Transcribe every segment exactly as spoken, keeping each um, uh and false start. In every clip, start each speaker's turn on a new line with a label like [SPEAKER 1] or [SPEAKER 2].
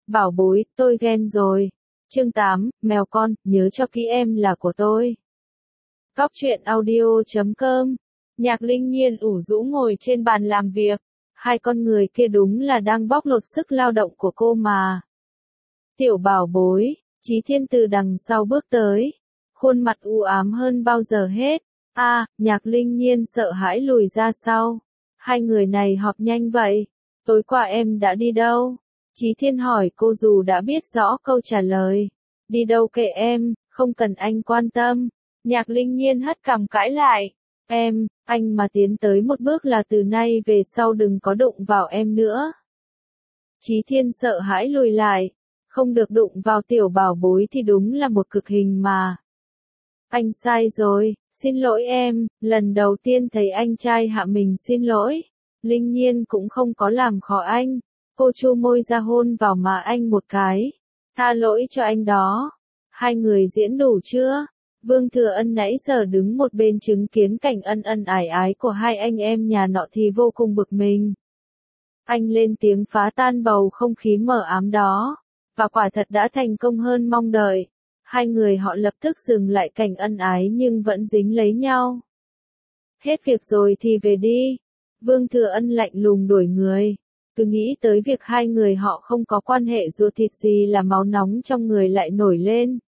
[SPEAKER 1] Bảo bối, tôi ghen rồi. Chương tám, mèo con, nhớ cho kỹ em là của tôi. Cóc truyện audio chấm com. Nhạc Linh Nhiên ủ rũ ngồi trên bàn làm việc. Hai con người kia đúng là đang bóc lột sức lao động của cô mà. Tiểu bảo bối, Chí Thiên từ đằng sau bước tới. Khuôn mặt u ám hơn bao giờ hết. A, à, Nhạc Linh Nhiên sợ hãi lùi ra sau. Hai người này họp nhanh vậy. Tối qua em đã đi đâu? Chí Thiên hỏi cô dù đã biết rõ câu trả lời. Đi đâu kệ em, không cần anh quan tâm. Nhạc Linh Nhiên hất cằm cãi lại. Em, anh mà tiến tới một bước là từ nay về sau đừng có đụng vào em nữa. Chí Thiên sợ hãi lùi lại. Không được đụng vào tiểu bảo bối thì đúng là một cực hình mà. Anh sai rồi, xin lỗi em, lần đầu tiên thấy anh trai hạ mình xin lỗi. Linh Nhiên cũng không có làm khó anh. Cô chu môi ra hôn vào má anh một cái. Tha lỗi cho anh đó. Hai người diễn đủ chưa? Vương Thừa Ân nãy giờ đứng một bên chứng kiến cảnh ân ân ải ái của hai anh em nhà nọ thì vô cùng bực mình. Anh lên tiếng phá tan bầu không khí mờ ám đó. Và quả thật đã thành công hơn mong đợi. Hai người họ lập tức dừng lại cảnh ân ái nhưng vẫn dính lấy nhau. Hết việc rồi thì về đi. Vương Thừa Ân lạnh lùng đuổi người. Cứ nghĩ tới việc hai người họ không có quan hệ ruột thịt gì là máu nóng trong người lại nổi lên.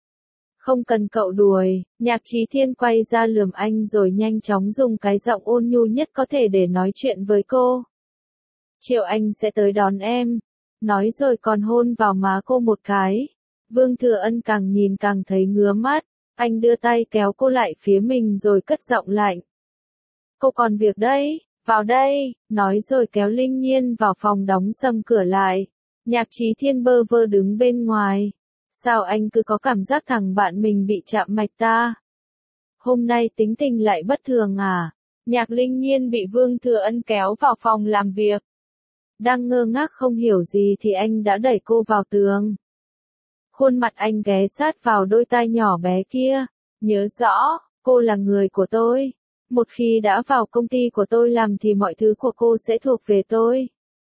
[SPEAKER 1] Không cần cậu đuổi, Nhạc Chí Thiên quay ra lườm anh rồi nhanh chóng dùng cái giọng ôn nhu nhất có thể để nói chuyện với cô. Chiều anh sẽ tới đón em. Nói rồi còn hôn vào má cô một cái. Vương Thừa Ân càng nhìn càng thấy ngứa mắt. Anh đưa tay kéo cô lại phía mình rồi cất giọng lạnh. Cô còn việc đấy, vào đây, nói rồi kéo Linh Nhiên vào phòng đóng sầm cửa lại. Nhạc Chí Thiên bơ vơ đứng bên ngoài. Sao anh cứ có cảm giác thằng bạn mình bị chạm mạch ta? Hôm nay tính tình lại bất thường à? Nhạc Linh Nhiên bị Vương Thừa Ân kéo vào phòng làm việc. Đang ngơ ngác không hiểu gì thì anh đã đẩy cô vào tường. Khuôn mặt anh ghé sát vào đôi tai nhỏ bé kia. Nhớ rõ, cô là người của tôi. Một khi đã vào công ty của tôi làm thì mọi thứ của cô sẽ thuộc về tôi.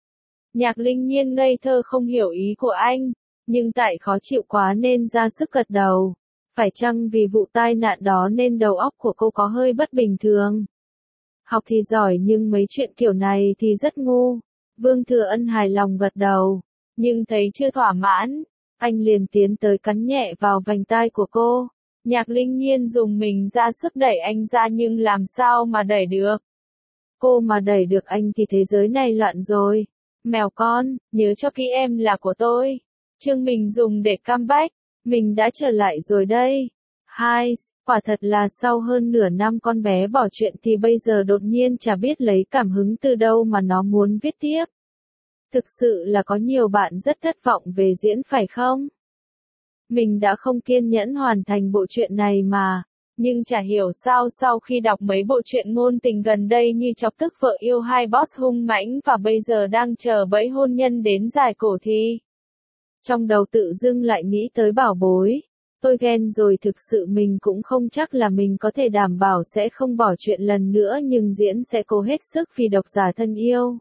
[SPEAKER 1] Nhạc Linh Nhiên ngây thơ không hiểu ý của anh, nhưng tại khó chịu quá nên ra sức gật đầu. Phải chăng vì vụ tai nạn đó nên đầu óc của cô có hơi bất bình thường? Học thì giỏi nhưng mấy chuyện kiểu này thì rất ngu. Vương Thừa Ân hài lòng gật đầu, nhưng thấy chưa thỏa mãn. Anh liền tiến tới cắn nhẹ vào vành tai của cô. Nhạc Linh Nhiên dùng mình ra sức đẩy anh ra nhưng làm sao mà đẩy được. Cô mà đẩy được anh thì thế giới này loạn rồi. Mèo con, nhớ cho kỹ em là của tôi. Chương mình dùng để comeback. Mình đã trở lại rồi đây. Hai, quả thật là sau hơn nửa năm con bé bỏ chuyện thì bây giờ đột nhiên chả biết lấy cảm hứng từ đâu mà nó muốn viết tiếp. Thực sự là có nhiều bạn rất thất vọng về diễn phải không? Mình đã không kiên nhẫn hoàn thành bộ truyện này mà, nhưng chả hiểu sao sau khi đọc mấy bộ truyện ngôn tình gần đây như Chọc Tức Vợ Yêu hai Boss hung mãnh và bây giờ đang chờ bẫy hôn nhân đến giải cổ thì. Trong đầu tự dưng lại nghĩ tới bảo bối. Tôi ghen rồi, thực sự mình cũng không chắc là mình có thể đảm bảo sẽ không bỏ chuyện lần nữa nhưng diễn sẽ cố hết sức vì độc giả thân yêu.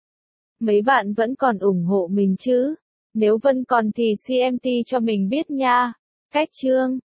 [SPEAKER 1] Mấy bạn vẫn còn ủng hộ mình chứ? Nếu vẫn còn thì xê em tê cho mình biết nha. Cách chương